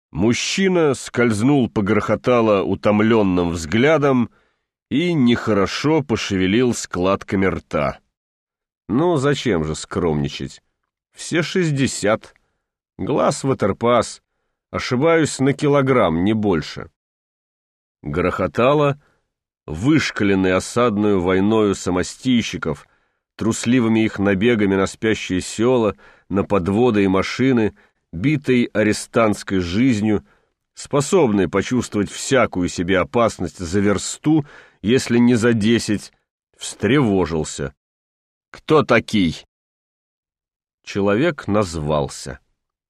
Мужчина скользнул по Грохотало утомленным взглядом и нехорошо пошевелил складками рта. Ну, зачем же скромничать? Все 60. Глаз ватерпас. Ошибаюсь на килограмм, не больше. Грохотало, вышкаленный осадную войною самостийщиков, трусливыми их набегами на спящие села, на подводы и машины, битой арестантской жизнью, способный почувствовать всякую себе опасность за версту, если не за 10, встревожился. «Кто такий?» Человек назвался.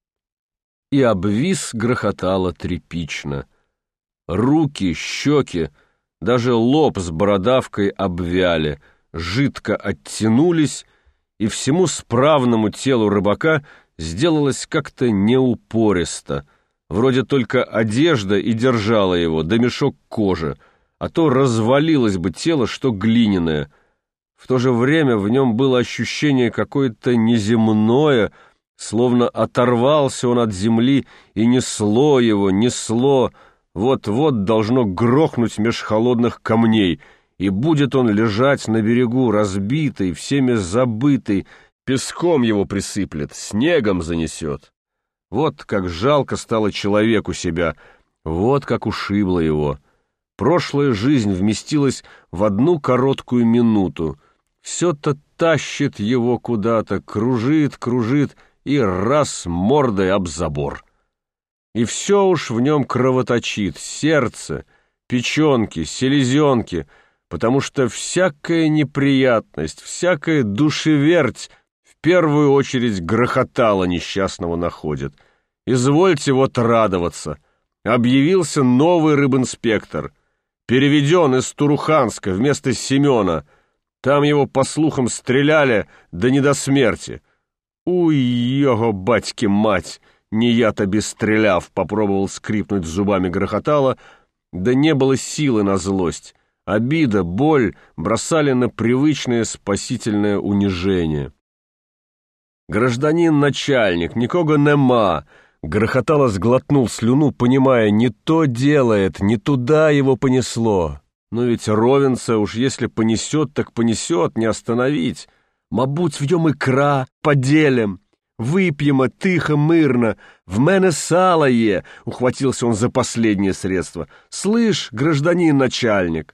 И обвис Грохотало тряпично. Руки, щеки, даже лоб с бородавкой обвяли, жидко оттянулись, и всему справному телу рыбака сделалось как-то неупористо, вроде только одежда и держала его, да мешок кожи, а то развалилось бы тело, что глиняное. В то же время в нем было ощущение какое-то неземное, словно оторвался он от земли, и несло его, несло, вот-вот должно грохнуть меж холодных камней, и будет он лежать на берегу, разбитый, всеми забытый, песком его присыплет, снегом занесет. Вот как жалко стало человеку себя, вот как ушибло его. Прошлая жизнь вместилась в одну короткую минуту. Все-то тащит его куда-то, кружит, кружит, и раз мордой об забор. И все уж в нем кровоточит, сердце, печенки, селезенки, потому что всякая неприятность, всякая душеверть в первую очередь Грохотало несчастного находит. Извольте вот радоваться. Объявился новый рыбинспектор, переведен из Туруханска вместо Семена. Там его, по слухам, стреляли, да не до смерти. Уй, его батьки-мать! Не я-то бесстреляв, попробовал скрипнуть зубами Грохотало, да не было силы на злость. Обида, боль бросали на привычное спасительное унижение. «Гражданин начальник, никого нема!» Грохотало сглотнул слюну, понимая, не то делает, не туда его понесло. Но ведь ровенца уж если понесет, так понесет, не остановить. Мабуть, в нем икра, поделим. Выпьемо, тихо, мирно. В мене сало є, ухватился он за последнее средство. Слышь, гражданин начальник.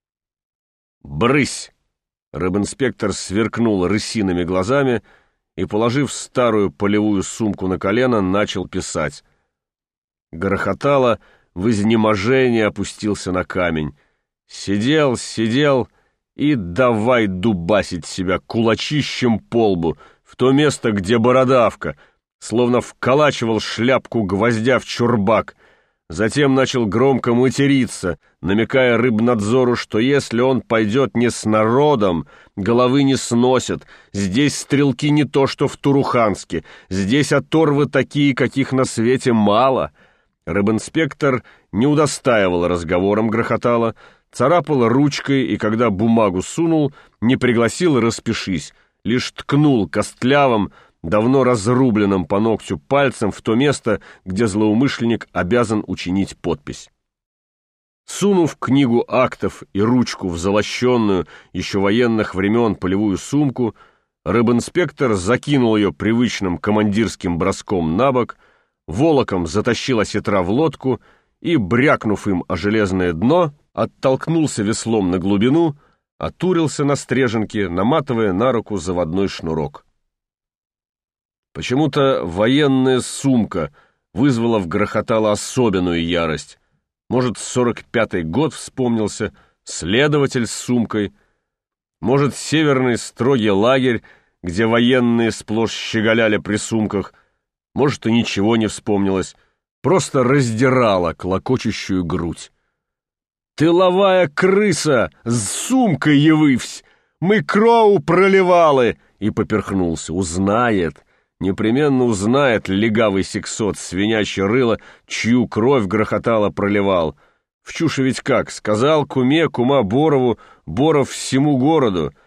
Брысь! Рыбинспектор сверкнул рысиными глазами и, положив старую полевую сумку на колено, начал писать. Грохотало в изнеможении опустился на камень. Сидел, сидел и давай дубасить себя кулачищем по лбу в то место, где бородавка, словно вколачивал шляпку гвоздя в чурбак. Затем начал громко материться, намекая рыбнадзору, что если он пойдет не с народом, головы не сносят. Здесь стрелки не то, что в Туруханске. Здесь оторвы такие, каких на свете мало. Рыбинспектор не удостаивал разговором Грохотало, царапал ручкой, и когда бумагу сунул, не пригласил «распишись», лишь ткнул костлявым, давно разрубленным по ногтю пальцем в то место, где злоумышленник обязан учинить подпись. Сунув книгу актов и ручку в золощенную еще военных времен полевую сумку, рыбинспектор закинул ее привычным командирским броском на бок, волоком затащил осетра в лодку и, брякнув им о железное дно, оттолкнулся веслом на глубину, отурился на стреженке, наматывая на руку заводной шнурок. Почему-то военная сумка вызвала в Грохотало особенную ярость. Может, 45-й год вспомнился, следователь с сумкой. Может, северный строгий лагерь, где военные сплошь щеголяли при сумках. Может, и ничего не вспомнилось, просто раздирала клокочущую грудь. «Тыловая крыса! С сумкой явивсь! Мы кроу проливали!» И поперхнулся. Узнает, непременно узнает легавый сексот, свинячье рыло, чью кровь Грохотало проливал. В чуше ведь как, сказал куме, кума Борову, Боров всему городу.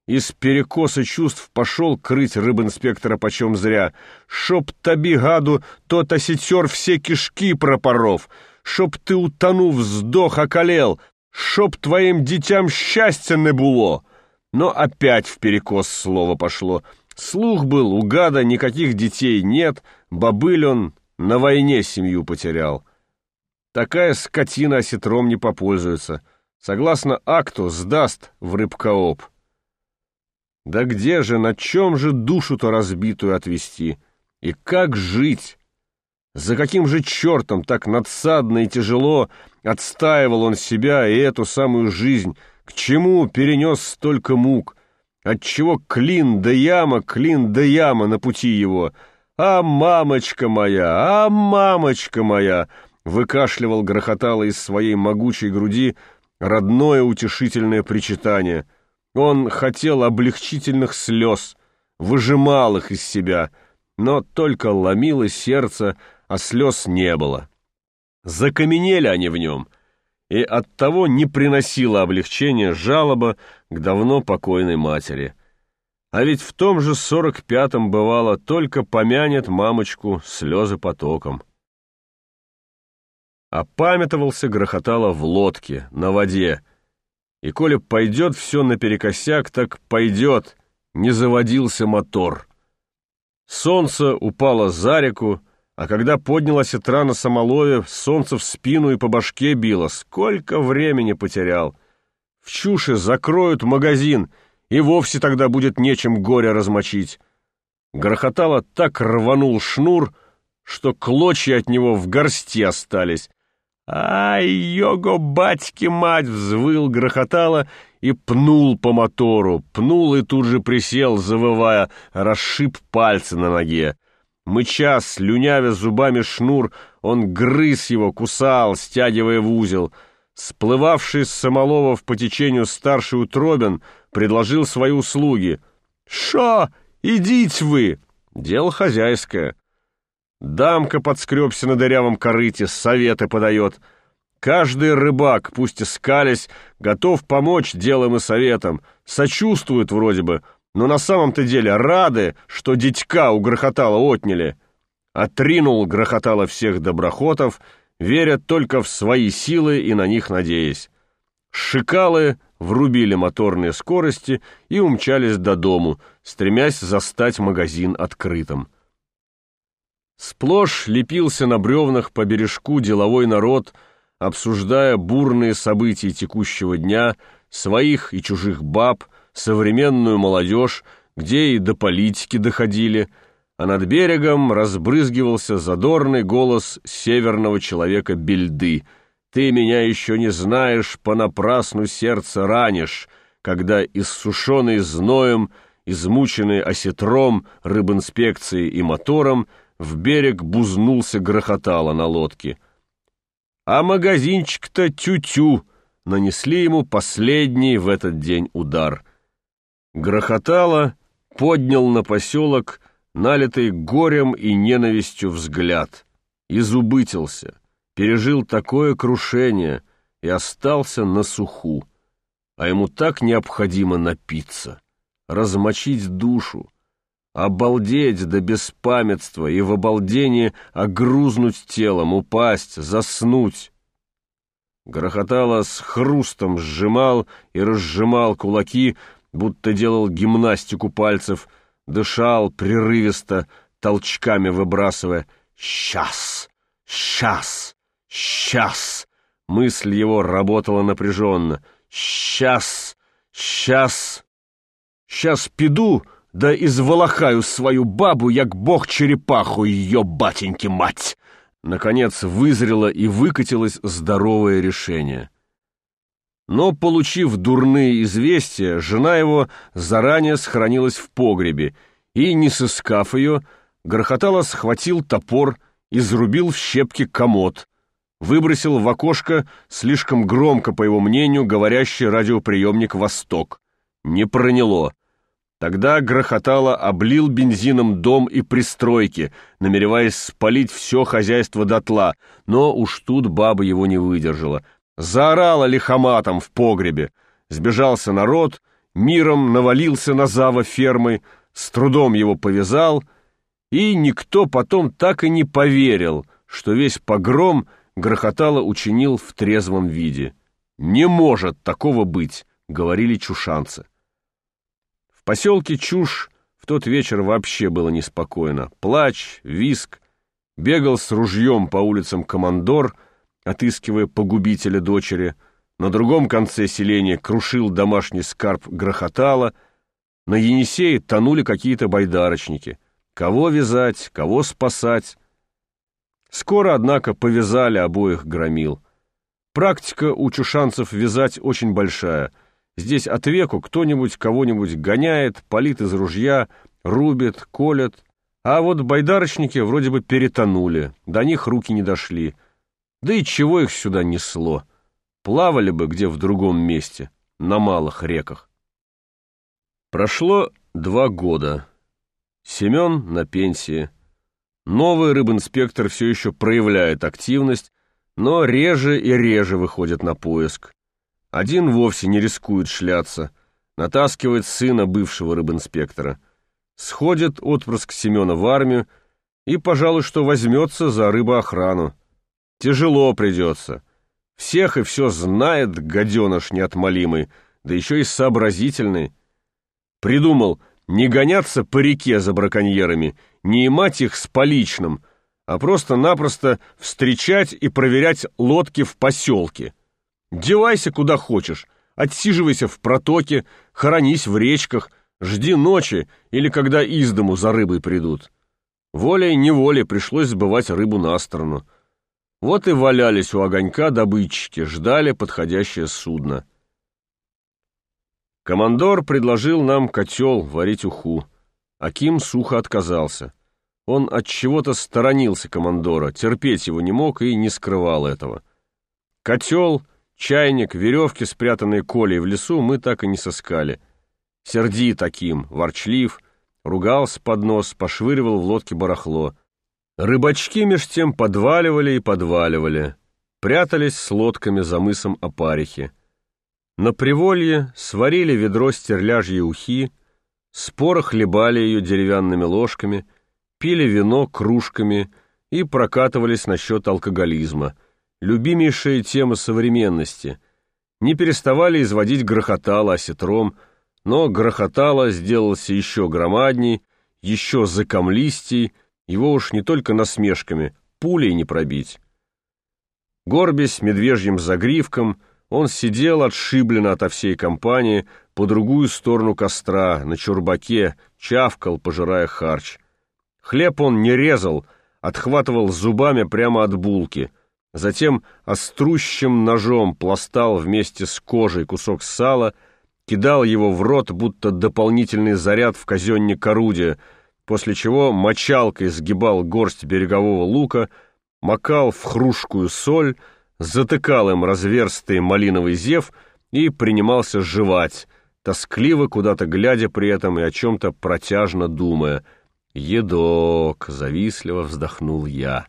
из перекоса чувств пошел крыть рыбинспектора почем зря. «Шоб таби, гаду, тот осетер все кишки пропоров, шоб ты, утонув, сдох, околел, шоб твоим детям счастья не было». Но опять в перекос слово пошло. Слух был, у гада никаких детей нет, бобыль он на войне семью потерял. Такая скотина осетром не попользуется. Согласно акту, сдаст в рыбкооп. Да где же, на чем же душу-то разбитую отвести? И как жить? За каким же чертом так надсадно и тяжело отстаивал он себя и эту самую жизнь? К чему перенес столько мук? Отчего клин да яма на пути его? «А мамочка моя, а мамочка моя!» выкашливал, грохотало из своей могучей груди родное утешительное причитание. Он хотел облегчительных слез, выжимал их из себя, но только ломило сердце, а слез не было. Закаменели они в нем, и оттого не приносило облегчения жалоба к давно покойной матери. А ведь в том же 45-м бывало, только помянет мамочку слезы потоком. Опамятовался, грохотало в лодке, на воде. И коли пойдет все наперекосяк, так пойдет, не заводился мотор. Солнце упало за реку, а когда поднялась итра на самолове, солнце в спину и по башке било. Сколько времени потерял! В чуше закроют магазин, и вовсе тогда будет нечем горе размочить. Грохотало так рванул шнур, что клочья от него в горсти остались. «Ай, його батьки мать!» — взвыл, грохотало и пнул по мотору. Пнул и тут же присел, завывая, расшиб пальцы на ноге. Мыча, слюнявя зубами шнур, он грыз его, кусал, стягивая в узел. Сплывавший с самоловов по течению старший Утробин предложил свои услуги. «Шо, идите вы!» Дело хозяйское. Дамка подскребся на дырявом корыте, советы подает. Каждый рыбак, пусть и скалясь, готов помочь делом и советом. Сочувствует вроде бы, но на самом-то деле рады, что дитька у грохотала отняли. Отринул грохотало всех доброхотов, веря только в свои силы и на них надеясь. Шикалы врубили моторные скорости и умчались до дому, стремясь застать магазин открытым. Сплошь лепился на бревнах по бережку деловой народ, обсуждая бурные события текущего дня, своих и чужих баб, современную молодежь, где и до политики доходили, а над берегом разбрызгивался задорный голос северного человека Бельды. «Ты меня еще не знаешь, понапрасну сердце ранишь», когда иссушенный зноем, измученный осетром, рыбинспекцией и мотором, в берег бузнулся грохотало на лодке. А магазинчик-то тю-тю, нанесли ему последний в этот день удар. Грохотало поднял на поселок налитый горем и ненавистью взгляд, изубытился, пережил такое крушение и остался на суху. А ему так необходимо напиться, размочить душу, обалдеть до беспамятства и в обалдении огрузнуть телом, упасть, заснуть. Грохотало с хрустом сжимал и разжимал кулаки, будто делал гимнастику пальцев, дышал прерывисто, толчками выбрасывая «Сейчас! Сейчас! Сейчас!» Мысль его работала напряженно. «Сейчас! Сейчас! Сейчас пиду, да изволохаю свою бабу, як бог черепаху, ее батеньки мать!» Наконец вызрело и выкатилось здоровое решение. Но, получив дурные известия, жена его заранее схоронилась в погребе, и, не сыскав ее, грохотало схватил топор, изрубил в щепки комод, выбросил в окошко слишком громко, по его мнению, говорящий радиоприемник «Восток». Не проняло. Тогда грохотало облил бензином дом и пристройки, намереваясь спалить все хозяйство дотла, но уж тут баба его не выдержала. Заорала лихоматом в погребе. Сбежался народ, миром навалился на зава фермы, с трудом его повязал, и никто потом так и не поверил, что весь погром Грохотало учинил в трезвом виде. «Не может такого быть», — говорили чушанцы. В поселке Чуш в тот вечер вообще было неспокойно. Плач, визг, бегал с ружьем по улицам командор, отыскивая погубителя дочери. На другом конце селения крушил домашний скарб Грохотало. На Енисее тонули какие-то байдарочники. Кого вязать, кого спасать. Скоро, однако, повязали обоих громил. Практика у чушанцев вязать очень большая. Здесь отвеку кто-нибудь кого-нибудь гоняет, палит из ружья, рубит, колет. А вот байдарочники вроде бы перетонули, до них руки не дошли. Да и чего их сюда несло? Плавали бы где в другом месте, на малых реках. Прошло 2 года. Семен на пенсии. Новый рыбинспектор все еще проявляет активность, но реже и реже выходит на поиск. Один вовсе не рискует шляться, натаскивает сына бывшего рыбинспектора. Сходит отпрыск Семена в армию и, пожалуй, что возьмется за рыбоохрану. Тяжело придется. Всех и все знает гаденыш неотмолимый, да еще и сообразительный. Придумал не гоняться по реке за браконьерами, не имать их с поличным, а просто-напросто встречать и проверять лодки в поселке. Девайся куда хочешь, отсиживайся в протоке, хоронись в речках, жди ночи или когда из дому за рыбой придут. Волей-неволей пришлось сбывать рыбу на сторону. Вот и валялись у огонька добытчики, ждали подходящее судно. Командор предложил нам котел варить уху. Аким сухо отказался. Он от чего-то сторонился командора, терпеть его не мог и не скрывал этого. Котел, чайник, веревки, спрятанные Колей в лесу, мы так и не сыскали. Сердит Аким, ворчлив, ругался под нос, пошвыривал в лодке барахло. Рыбачки меж тем подваливали и подваливали, прятались с лодками за мысом Опарихи. На Приволье сварили ведро стерляжьей ухи, споро хлебали ее деревянными ложками, пили вино кружками и прокатывались насчет алкоголизма, любимейшая тема современности. Не переставали изводить Грохотало осетром, но Грохотало сделался еще громадней, еще закомлистей, его уж не только насмешками, пулей не пробить. Горбясь медвежьим загривком, он сидел отшибленно ото всей компании по другую сторону костра, на чурбаке, чавкал, пожирая харч. Хлеб он не резал, отхватывал зубами прямо от булки, затем острущим ножом пластал вместе с кожей кусок сала, кидал его в рот, будто дополнительный заряд в казенник орудия, после чего мочалкой сгибал горсть берегового лука, макал в хрушкую соль, затыкал им разверстый малиновый зев и принимался жевать, тоскливо куда-то глядя при этом и о чем-то протяжно думая. «Едок!» — завистливо вздохнул я.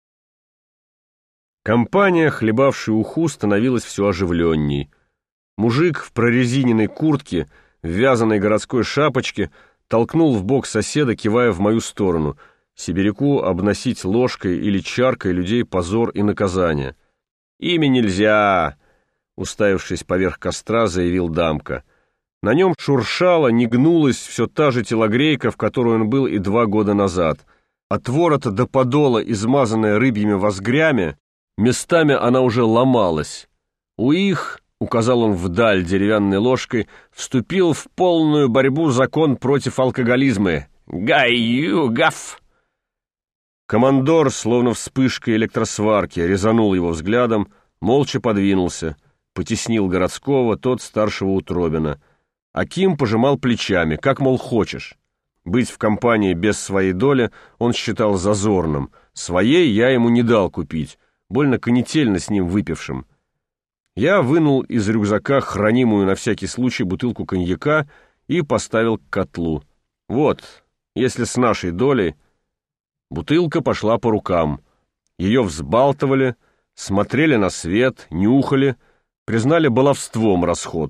Компания, хлебавшая уху, становилась все оживленней. Мужик в прорезиненной куртке, в вязаной городской шапочке, толкнул в бок соседа, кивая в мою сторону. Сибиряку обносить ложкой или чаркой людей позор и наказание. «Ими нельзя!» — уставившись поверх костра, заявил Дамка. На нем шуршала, не гнулась все та же телогрейка, в которой он был и 2 года назад. От ворота до подола, измазанная рыбьими возгрями, местами она уже ломалась. У их, указал он вдаль деревянной ложкой, вступил в полную борьбу закон против алкоголизма. Гаю-гаф! Командор, словно вспышкой электросварки, резанул его взглядом, молча подвинулся, потеснил городского, тот старшего Утробина. Аким пожимал плечами, как, мол, хочешь. Быть в компании без своей доли он считал зазорным. Своей я ему не дал купить, больно конетельно с ним выпившим. Я вынул из рюкзака хранимую на всякий случай бутылку коньяка и поставил к котлу. Вот, если с нашей долей... Бутылка пошла по рукам. Ее взбалтывали, смотрели на свет, нюхали, признали баловством расход.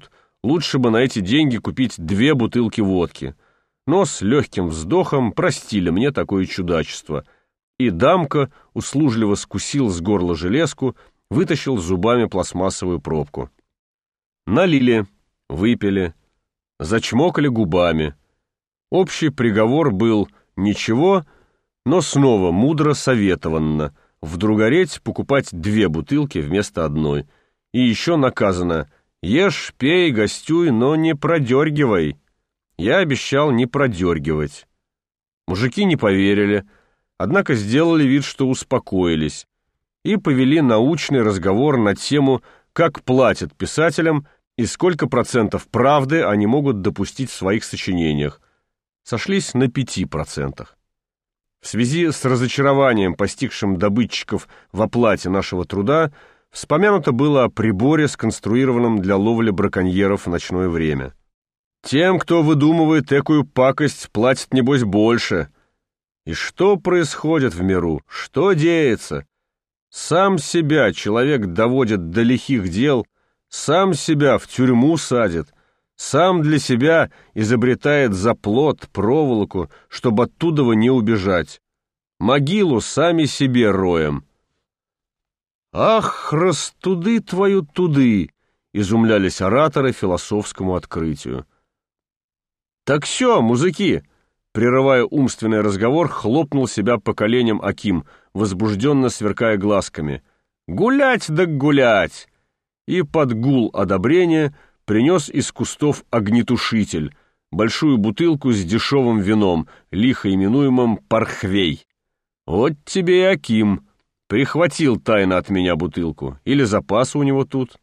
Лучше бы на эти деньги купить 2 бутылки водки. Но с легким вздохом простили мне такое чудачество. И дамка услужливо скусил с горла железку, вытащил зубами пластмассовую пробку. Налили, выпили, зачмокали губами. Общий приговор был ничего, но снова мудро советованно вдруг покупать 2 бутылки вместо одной. И еще наказано: ешь, пей, гостюй, но не продергивай. Я обещал не продергивать. Мужики не поверили, однако сделали вид, что успокоились, и повели научный разговор на тему, как платят писателям и сколько процентов правды они могут допустить в своих сочинениях. Сошлись на 5%. В связи с разочарованием, постигшим добытчиков в оплате нашего труда, вспомянуто было о приборе, сконструированном для ловли браконьеров в ночное время. Тем, кто выдумывает такую пакость, платят, небось, больше. И что происходит в миру? Что деется? Сам себя человек доводит до лихих дел, сам себя в тюрьму садит, сам для себя изобретает заплот, проволоку, чтобы оттуда не убежать. Могилу сами себе роем. «Ах, растуды твою туды!» — изумлялись ораторы философскому открытию. «Так все, мужики!» — прерывая умственный разговор, хлопнул себя по коленям Аким, возбужденно сверкая глазками. «Гулять да гулять!» И под гул одобрения принес из кустов огнетушитель, большую бутылку с дешевым вином, лихо именуемым «Пархвей». «Вот тебе и Аким! Прихватил тайно от меня бутылку. Или запас у него тут?»